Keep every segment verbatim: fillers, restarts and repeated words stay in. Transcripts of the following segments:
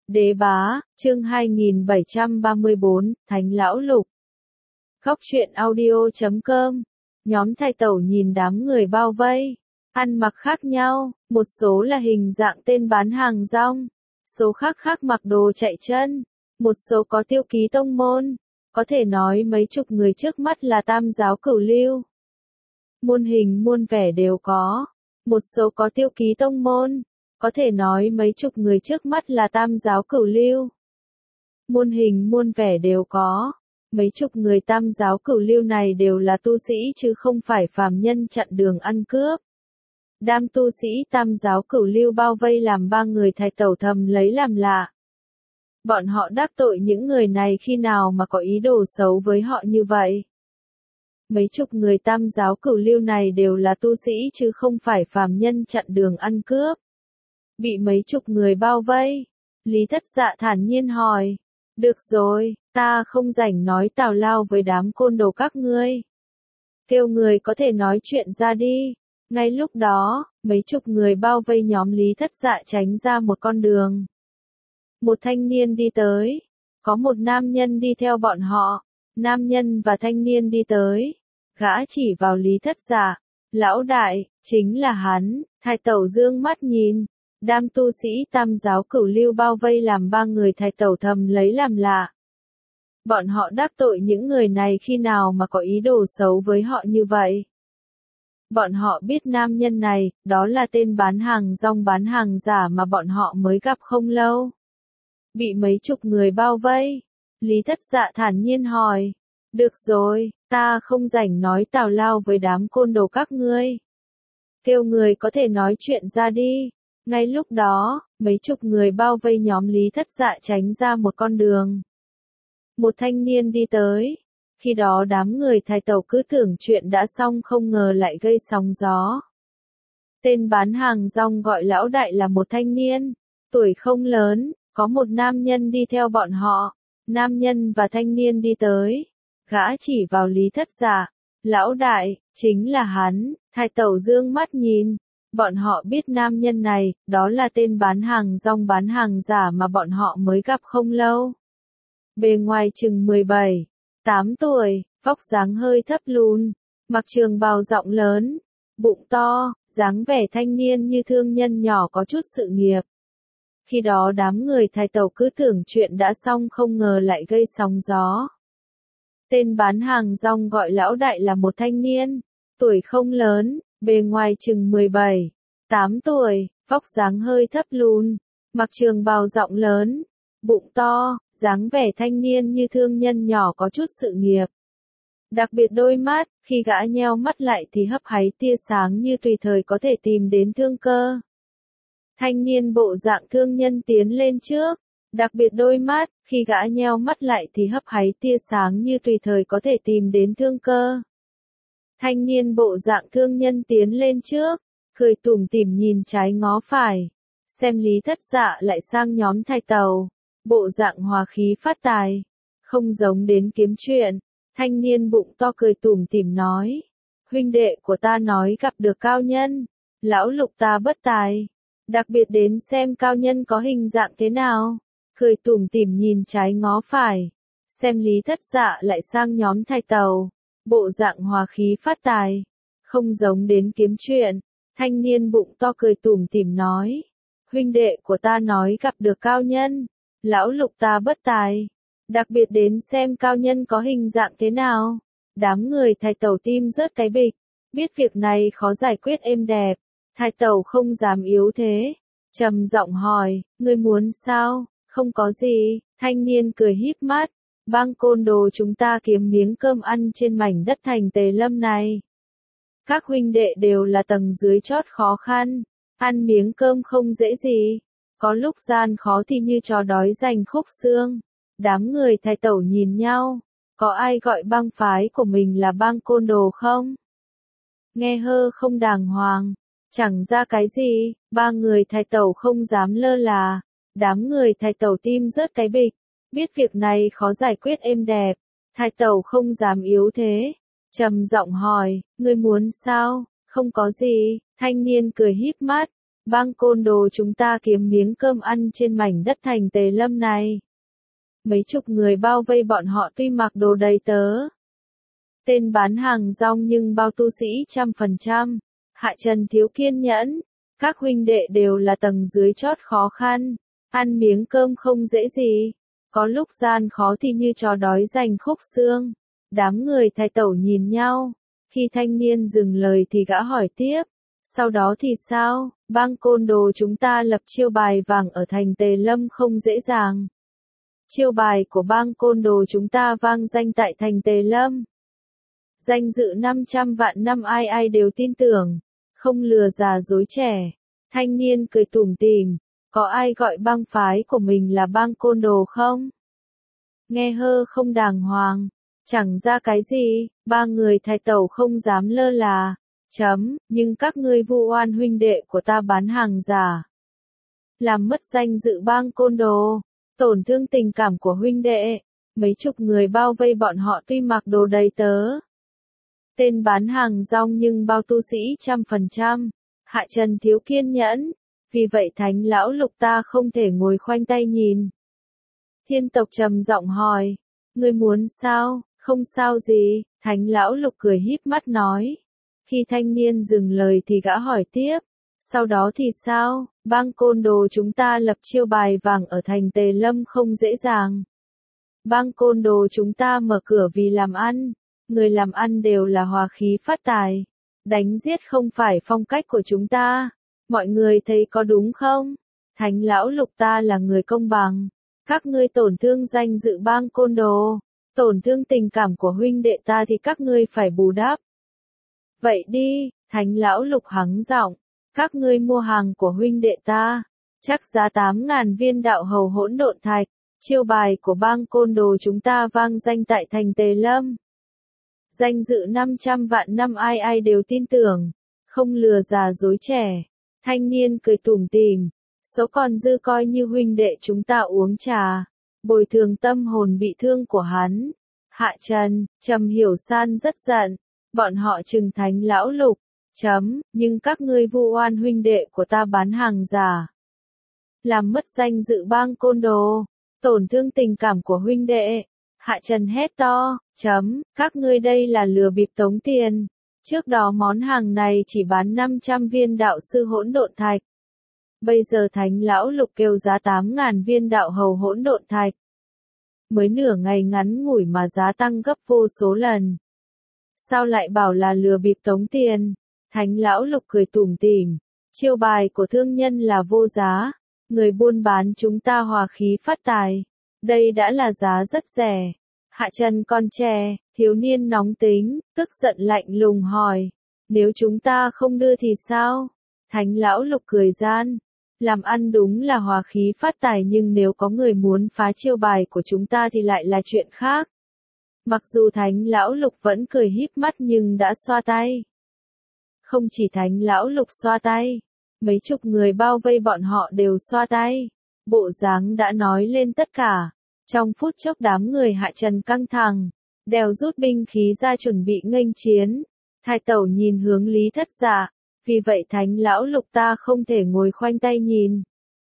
Đế bá, chương hai nghìn bảy trăm ba mươi bốn, Thánh Lão Lục. Góc truyện audio chấm com. Nhóm thai tẩu nhìn đám người bao vây, ăn mặc khác nhau, một số là hình dạng tên bán hàng rong, số khác khác mặc đồ chạy chân, một số có tiêu ký tông môn, có thể nói mấy chục người trước mắt là tam giáo cửu lưu. Muôn hình muôn vẻ đều có, một số có tiêu ký tông môn, có thể nói mấy chục người trước mắt là tam giáo cửu lưu. Muôn hình muôn vẻ đều có, mấy chục người tam giáo cửu lưu này đều là tu sĩ chứ không phải phàm nhân chặn đường ăn cướp. Đám tu sĩ tam giáo cửu lưu bao vây làm ba người thầy tẩu thầm lấy làm lạ. Bọn họ đắc tội những người này khi nào mà có ý đồ xấu với họ như vậy? Mấy chục người tam giáo cửu lưu này đều là tu sĩ chứ không phải phàm nhân chặn đường ăn cướp. Bị mấy chục người bao vây, Lý Thất Dạ thản nhiên hỏi, được rồi, ta không rảnh nói tào lao với đám côn đồ các ngươi. Kêu người có thể nói chuyện ra đi. Ngay lúc đó, mấy chục người bao vây nhóm Lý Thất Dạ tránh ra một con đường. Một thanh niên đi tới, có một nam nhân đi theo bọn họ, nam nhân và thanh niên đi tới, gã chỉ vào Lý Thất Dạ, lão đại, chính là hắn, thai tẩu dương mắt nhìn. Đám tu sĩ tam giáo cửu lưu bao vây làm ba người thầy tẩu thầm lấy làm lạ. Bọn họ đắc tội những người này khi nào mà có ý đồ xấu với họ như vậy? Bọn họ biết nam nhân này, đó là tên bán hàng rong bán hàng giả mà bọn họ mới gặp không lâu. Bị mấy chục người bao vây, Lý Thất Dạ thản nhiên hỏi, được rồi, ta không rảnh nói tào lao với đám côn đồ các ngươi. Kêu người có thể nói chuyện ra đi. Ngay lúc đó, mấy chục người bao vây nhóm Lý Thất Dạ tránh ra một con đường. Một thanh niên đi tới. Khi đó đám người thai tẩu cứ tưởng chuyện đã xong không ngờ lại gây sóng gió. Tên bán hàng rong gọi lão đại là một thanh niên, tuổi không lớn, có một nam nhân đi theo bọn họ. Nam nhân và thanh niên đi tới. Gã chỉ vào Lý Thất Dạ, lão đại, chính là hắn, thai tẩu dương mắt nhìn. Bọn họ biết nam nhân này, đó là tên bán hàng rong bán hàng giả mà bọn họ mới gặp không lâu. Bề ngoài chừng mười bảy, tám tuổi, vóc dáng hơi thấp lùn, mặc trường bào rộng lớn, bụng to, dáng vẻ thanh niên như thương nhân nhỏ có chút sự nghiệp. Khi đó đám người thai tẩu cứ tưởng chuyện đã xong không ngờ lại gây sóng gió. Tên bán hàng rong gọi lão đại là một thanh niên, tuổi không lớn. Bề ngoài chừng mười bảy, tám tuổi, vóc dáng hơi thấp lùn, mặc trường bào rộng lớn, bụng to, dáng vẻ thanh niên như thương nhân nhỏ có chút sự nghiệp. Đặc biệt đôi mắt, khi gã nheo mắt lại thì hấp háy tia sáng như tùy thời có thể tìm đến thương cơ. Thanh niên bộ dạng thương nhân tiến lên trước, đặc biệt đôi mắt, khi gã nheo mắt lại thì hấp háy tia sáng như tùy thời có thể tìm đến thương cơ. Thanh niên bộ dạng thương nhân tiến lên trước, cười tủm tỉm nhìn trái ngó phải, xem Lý Thất Dạ lại sang nhóm thai tàu, bộ dạng hòa khí phát tài, không giống đến kiếm chuyện. Thanh niên bụng to cười tủm tỉm nói, huynh đệ của ta nói gặp được cao nhân, lão lục ta bất tài, đặc biệt đến xem cao nhân có hình dạng thế nào, cười tủm tỉm nhìn trái ngó phải, xem Lý Thất Dạ lại sang nhóm thai tàu. Bộ dạng hòa khí phát tài, không giống đến kiếm chuyện. Thanh niên bụng to cười tủm tỉm nói, huynh đệ của ta nói gặp được cao nhân, lão lục ta bất tài, đặc biệt đến xem cao nhân có hình dạng thế nào. Đám người thai tẩu tim rớt cái bịch, biết việc này khó giải quyết êm đẹp, thai tẩu không dám yếu thế, trầm giọng hỏi, ngươi muốn sao? Không có gì, thanh niên cười híp mắt. Bang côn đồ chúng ta kiếm miếng cơm ăn trên mảnh đất thành Tề Lâm này. Các huynh đệ đều là tầng dưới chót khó khăn, ăn miếng cơm không dễ gì, có lúc gian khó thì như chó đói giành khúc xương. Đám người thai tẩu nhìn nhau, có ai gọi bang phái của mình là bang côn đồ không? Nghe hơ không đàng hoàng, chẳng ra cái gì, ba người thai tẩu không dám lơ là, đám người thai tẩu tim rớt cái bịch. Biết việc này khó giải quyết êm đẹp, thai tẩu không dám yếu thế, trầm giọng hỏi, ngươi muốn sao? Không có gì, thanh niên cười híp mắt, Bang côn đồ chúng ta kiếm miếng cơm ăn trên mảnh đất thành Tề Lâm này. Mấy chục người bao vây bọn họ tuy mặc đồ đầy tớ. Tên bán hàng rong nhưng bao tu sĩ trăm phần trăm. Hạ Trần thiếu kiên nhẫn. Các huynh đệ đều là tầng dưới chót khó khăn. Ăn miếng cơm không dễ gì. Có lúc gian khó thì như chó đói giành khúc xương. Đám người thai tẩu nhìn nhau. Khi thanh niên dừng lời thì gã hỏi tiếp. Sau đó thì sao? Bang côn đồ chúng ta lập chiêu bài vàng ở thành Tề Lâm không dễ dàng. Chiêu bài của bang côn đồ chúng ta vang danh tại thành Tề Lâm. Danh dự năm trăm vạn năm ai ai đều tin tưởng. Không lừa già dối trẻ. Thanh niên cười tủm tỉm. Có ai gọi bang phái của mình là bang côn đồ không? Nghe hơ không đàng hoàng. Chẳng ra cái gì, ba người thai tẩu không dám lơ là. Chấm, nhưng các ngươi vu oan huynh đệ của ta bán hàng giả. Làm mất danh dự bang côn đồ, tổn thương tình cảm của huynh đệ. Mấy chục người bao vây bọn họ tuy mặc đồ đầy tớ. Tên bán hàng rong nhưng bao tu sĩ trăm phần trăm. Hạ Trần thiếu kiên nhẫn. Vì vậy thánh lão lục ta không thể ngồi khoanh tay nhìn. Thiên tộc trầm giọng hỏi. Ngươi muốn sao? Không sao gì, thánh lão lục cười híp mắt nói. Khi thanh niên dừng lời thì gã hỏi tiếp. Sau đó thì sao? Bang côn đồ chúng ta lập chiêu bài vàng ở thành Tề Lâm không dễ dàng. Bang côn đồ chúng ta mở cửa vì làm ăn. Người làm ăn đều là hòa khí phát tài. Đánh giết không phải phong cách của chúng ta. Mọi người thấy có đúng không? Thánh lão lục ta là người công bằng. Các ngươi tổn thương danh dự bang côn đồ. Tổn thương tình cảm của huynh đệ ta thì các ngươi phải bù đắp. Vậy đi, thánh lão lục hắng giọng. Các ngươi mua hàng của huynh đệ ta. Chắc giá tám ngàn viên đạo hầu hỗn độn thạch. Chiêu bài của bang côn đồ chúng ta vang danh tại thành Tề Lâm. Danh dự năm trăm vạn năm ai ai đều tin tưởng. Không lừa già dối trẻ. Thanh niên cười tủm tỉm. Số còn dư coi như huynh đệ chúng ta uống trà. Bồi thường tâm hồn bị thương của hắn. Hạ Trần, Trầm Hiểu San rất giận. Bọn họ trừng thánh lão lục. Chấm, nhưng các ngươi vu oan huynh đệ của ta bán hàng giả. Làm mất danh dự bang côn đồ. Tổn thương tình cảm của huynh đệ. Hạ Trần hét to. Chấm, các ngươi đây là lừa bịp tống tiền. Trước đó món hàng này chỉ bán năm trăm viên đạo sư hỗn độn thạch. Bây giờ thánh lão lục kêu giá tám ngàn viên đạo hầu hỗn độn thạch. Mới nửa ngày ngắn ngủi mà giá tăng gấp vô số lần. Sao lại bảo là lừa bịp tống tiền? Thánh lão lục cười tủm tỉm. Chiêu bài của thương nhân là vô giá. Người buôn bán chúng ta hòa khí phát tài. Đây đã là giá rất rẻ. Hạ Trần con trẻ, thiếu niên nóng tính, tức giận lạnh lùng hỏi. Nếu chúng ta không đưa thì sao? Thánh lão lục cười gian. Làm ăn đúng là hòa khí phát tài nhưng nếu có người muốn phá chiêu bài của chúng ta thì lại là chuyện khác. Mặc dù thánh lão lục vẫn cười híp mắt nhưng đã xoa tay. Không chỉ thánh lão lục xoa tay. Mấy chục người bao vây bọn họ đều xoa tay. Bộ dáng đã nói lên tất cả. Trong phút chốc đám người Hạ Trần căng thẳng. Đều rút binh khí ra chuẩn bị nghênh chiến. Thái tẩu nhìn hướng Lý Thất Dạ. Vì vậy thánh lão lục ta không thể ngồi khoanh tay nhìn.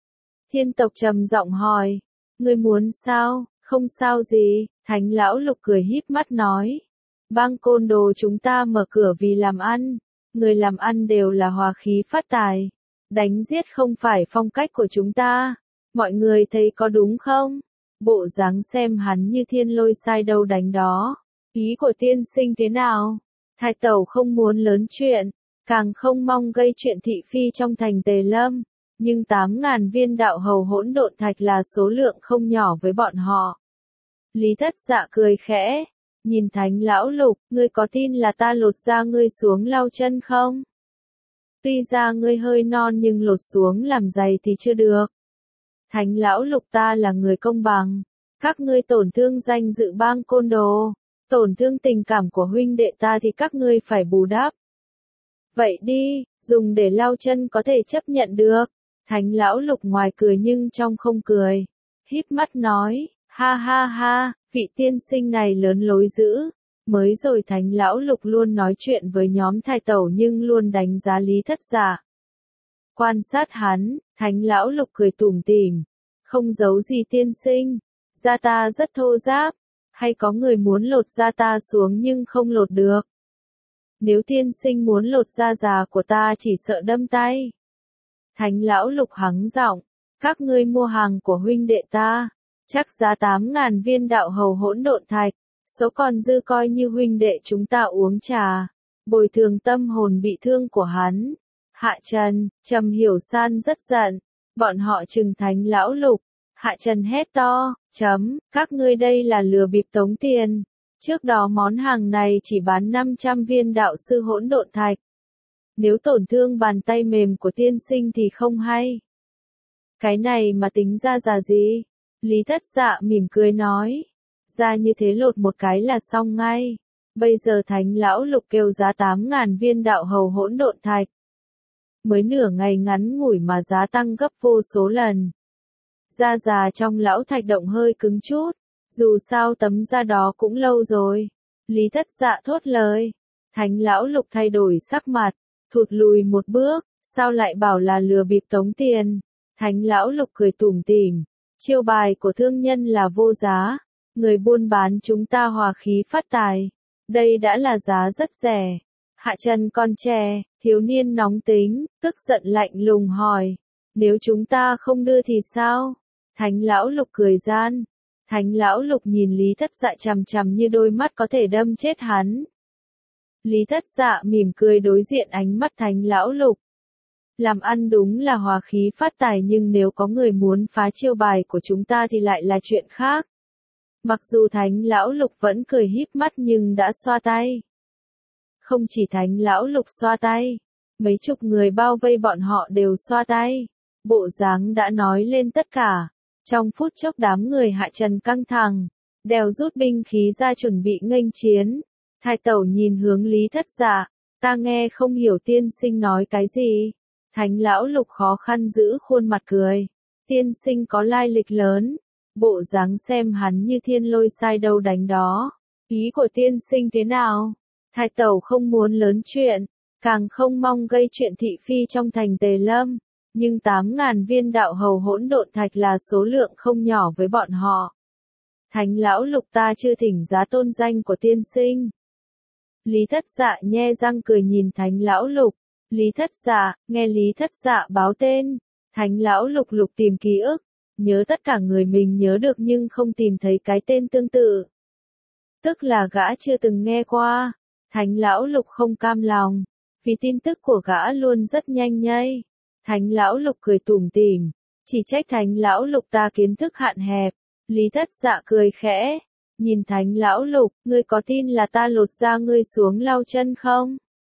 Thiên tộc trầm giọng hỏi. Ngươi muốn sao? Không sao gì, thánh lão lục cười híp mắt nói. Bang côn đồ chúng ta mở cửa vì làm ăn. Người làm ăn đều là hòa khí phát tài. Đánh giết không phải phong cách của chúng ta. Mọi người thấy có đúng không? Bộ dáng xem hắn như thiên lôi sai đâu đánh đó. Ý của tiên sinh thế nào? Thái tẩu không muốn lớn chuyện. Càng không mong gây chuyện thị phi trong thành Tề Lâm. Nhưng tám ngàn viên đạo hầu hỗn độn thạch là số lượng không nhỏ với bọn họ. Lý Thất Dạ cười khẽ. Nhìn thánh lão lục, ngươi có tin là ta lột da ngươi xuống lau chân không? Tuy ra ngươi hơi non nhưng lột xuống làm giày thì chưa được. Thánh lão lục ta là người công bằng. Các ngươi tổn thương danh dự bang côn đồ. Tổn thương tình cảm của huynh đệ ta thì các ngươi phải bù đắp. Vậy đi, dùng để lau chân có thể chấp nhận được. Thánh lão lục ngoài cười nhưng trong không cười. Híp mắt nói, ha ha ha, vị tiên sinh này lớn lối dữ. Mới rồi thánh lão lục luôn nói chuyện với nhóm thái tẩu nhưng luôn đánh giá Lý Thất Dạ. Quan sát hắn, Thánh lão lục cười tủm tỉm. Không giấu gì tiên sinh. Da ta rất thô ráp. Hay có người muốn lột da ta xuống nhưng không lột được. Nếu tiên sinh muốn lột da già của ta chỉ sợ đâm tay. Thánh lão lục hắng giọng. Các ngươi mua hàng của huynh đệ ta. Chắc giá tám ngàn viên đạo hầu hỗn độn thạch. Số còn dư coi như huynh đệ chúng ta uống trà. Bồi thường tâm hồn bị thương của hắn. Hạ Trần, Trầm Hiểu San rất giận. Bọn họ trừng Thánh lão lục. Hạ Trần hét to, chấm, các ngươi đây là lừa bịp tống tiền. Trước đó món hàng này chỉ bán năm trăm viên đạo sư hỗn độn thạch. Nếu tổn thương bàn tay mềm của tiên sinh thì không hay. Cái này mà tính ra giá gì? Lý Thất Dạ mỉm cười nói. Ra như thế lột một cái là xong ngay. Bây giờ Thánh lão lục kêu giá tám ngàn viên đạo hầu hỗn độn thạch. Mới nửa ngày ngắn ngủi mà giá tăng gấp vô số lần. Da già trong lão thạch động hơi cứng chút. Dù sao tấm da đó cũng lâu rồi. Lý Thất Dạ thốt lời. Thánh lão lục thay đổi sắc mặt. Thụt lùi một bước. Sao lại bảo là lừa bịp tống tiền? Thánh lão lục cười tủm tỉm. Chiêu bài của thương nhân là vô giá. Người buôn bán chúng ta hòa khí phát tài. Đây đã là giá rất rẻ. Hạ Trần con trẻ, thiếu niên nóng tính, tức giận lạnh lùng hỏi. Nếu chúng ta không đưa thì sao? Thánh lão lục cười gian. Thánh lão lục nhìn Lý Thất Dạ chằm chằm như đôi mắt có thể đâm chết hắn. Lý Thất Dạ mỉm cười đối diện ánh mắt Thánh lão lục. Làm ăn đúng là hòa khí phát tài nhưng nếu có người muốn phá chiêu bài của chúng ta thì lại là chuyện khác. Mặc dù Thánh lão lục vẫn cười híp mắt nhưng đã xoa tay. Không chỉ Thánh lão lục xoa tay, mấy chục người bao vây bọn họ đều xoa tay. Bộ dáng đã nói lên tất cả. Trong phút chốc đám người Hạ Trần căng thẳng, đều rút binh khí ra chuẩn bị nghênh chiến. Thái tẩu nhìn hướng Lý Thất Dạ, ta nghe không hiểu tiên sinh nói cái gì. Thánh lão lục khó khăn giữ khuôn mặt cười. Tiên sinh có lai lịch lớn. Bộ dáng xem hắn như thiên lôi sai đâu đánh đó. Ý của tiên sinh thế nào? Thái tẩu không muốn lớn chuyện, càng không mong gây chuyện thị phi trong thành Tề Lâm. Nhưng tám ngàn viên đạo hầu hỗn độn thạch là số lượng không nhỏ với bọn họ. Thánh lão lục ta chưa thỉnh giá tôn danh của tiên sinh. Lý Thất Dạ nhe răng cười nhìn Thánh lão lục. Lý Thất Dạ, nghe Lý Thất Dạ báo tên. Thánh lão lục lục tìm ký ức. Nhớ tất cả người mình nhớ được nhưng không tìm thấy cái tên tương tự. Tức là gã chưa từng nghe qua. Thánh lão lục không cam lòng. Vì tin tức của gã luôn rất nhanh nhây. Thánh lão lục cười tủm tỉm. Chỉ trách Thánh lão lục ta kiến thức hạn hẹp. Lý Thất Dạ cười khẽ. Nhìn Thánh lão lục, ngươi có tin là ta lột da ngươi xuống lau chân không?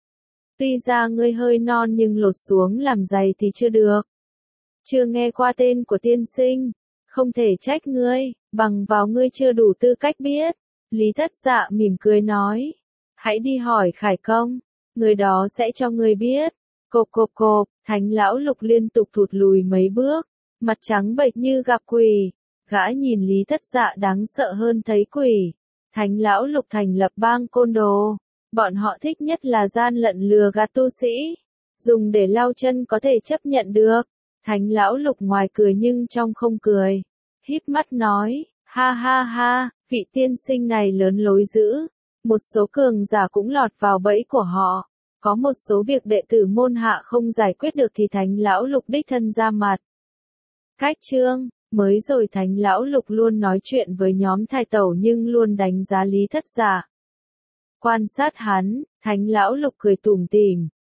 Tuy da ngươi hơi non nhưng lột xuống làm giày thì chưa được. Chưa nghe qua tên của tiên sinh. Không thể trách ngươi, bằng vào ngươi chưa đủ tư cách biết. Lý Thất Dạ mỉm cười nói. Hãy đi hỏi Khải Công. Người đó sẽ cho ngươi biết. Cộp cộp cộp, Thánh lão lục liên tục thụt lùi mấy bước. Mặt trắng bệch như gặp quỷ. Gã nhìn Lý Thất Dạ đáng sợ hơn thấy quỷ. Thánh lão lục thành lập bang côn đồ. Bọn họ thích nhất là gian lận lừa gạt tu sĩ. Dùng để lau chân có thể chấp nhận được. Thánh lão lục ngoài cười nhưng trong không cười. Híp mắt nói, ha ha ha, vị tiên sinh này lớn lối dữ. Một số cường giả cũng lọt vào bẫy của họ. Có một số việc đệ tử môn hạ không giải quyết được thì Thánh lão lục đích thân ra mặt. Cách chương, mới rồi Thánh lão lục luôn nói chuyện với nhóm thái tẩu nhưng luôn đánh giá Lý Thất Dạ. Quan sát hắn, Thánh lão lục cười tủm tỉm.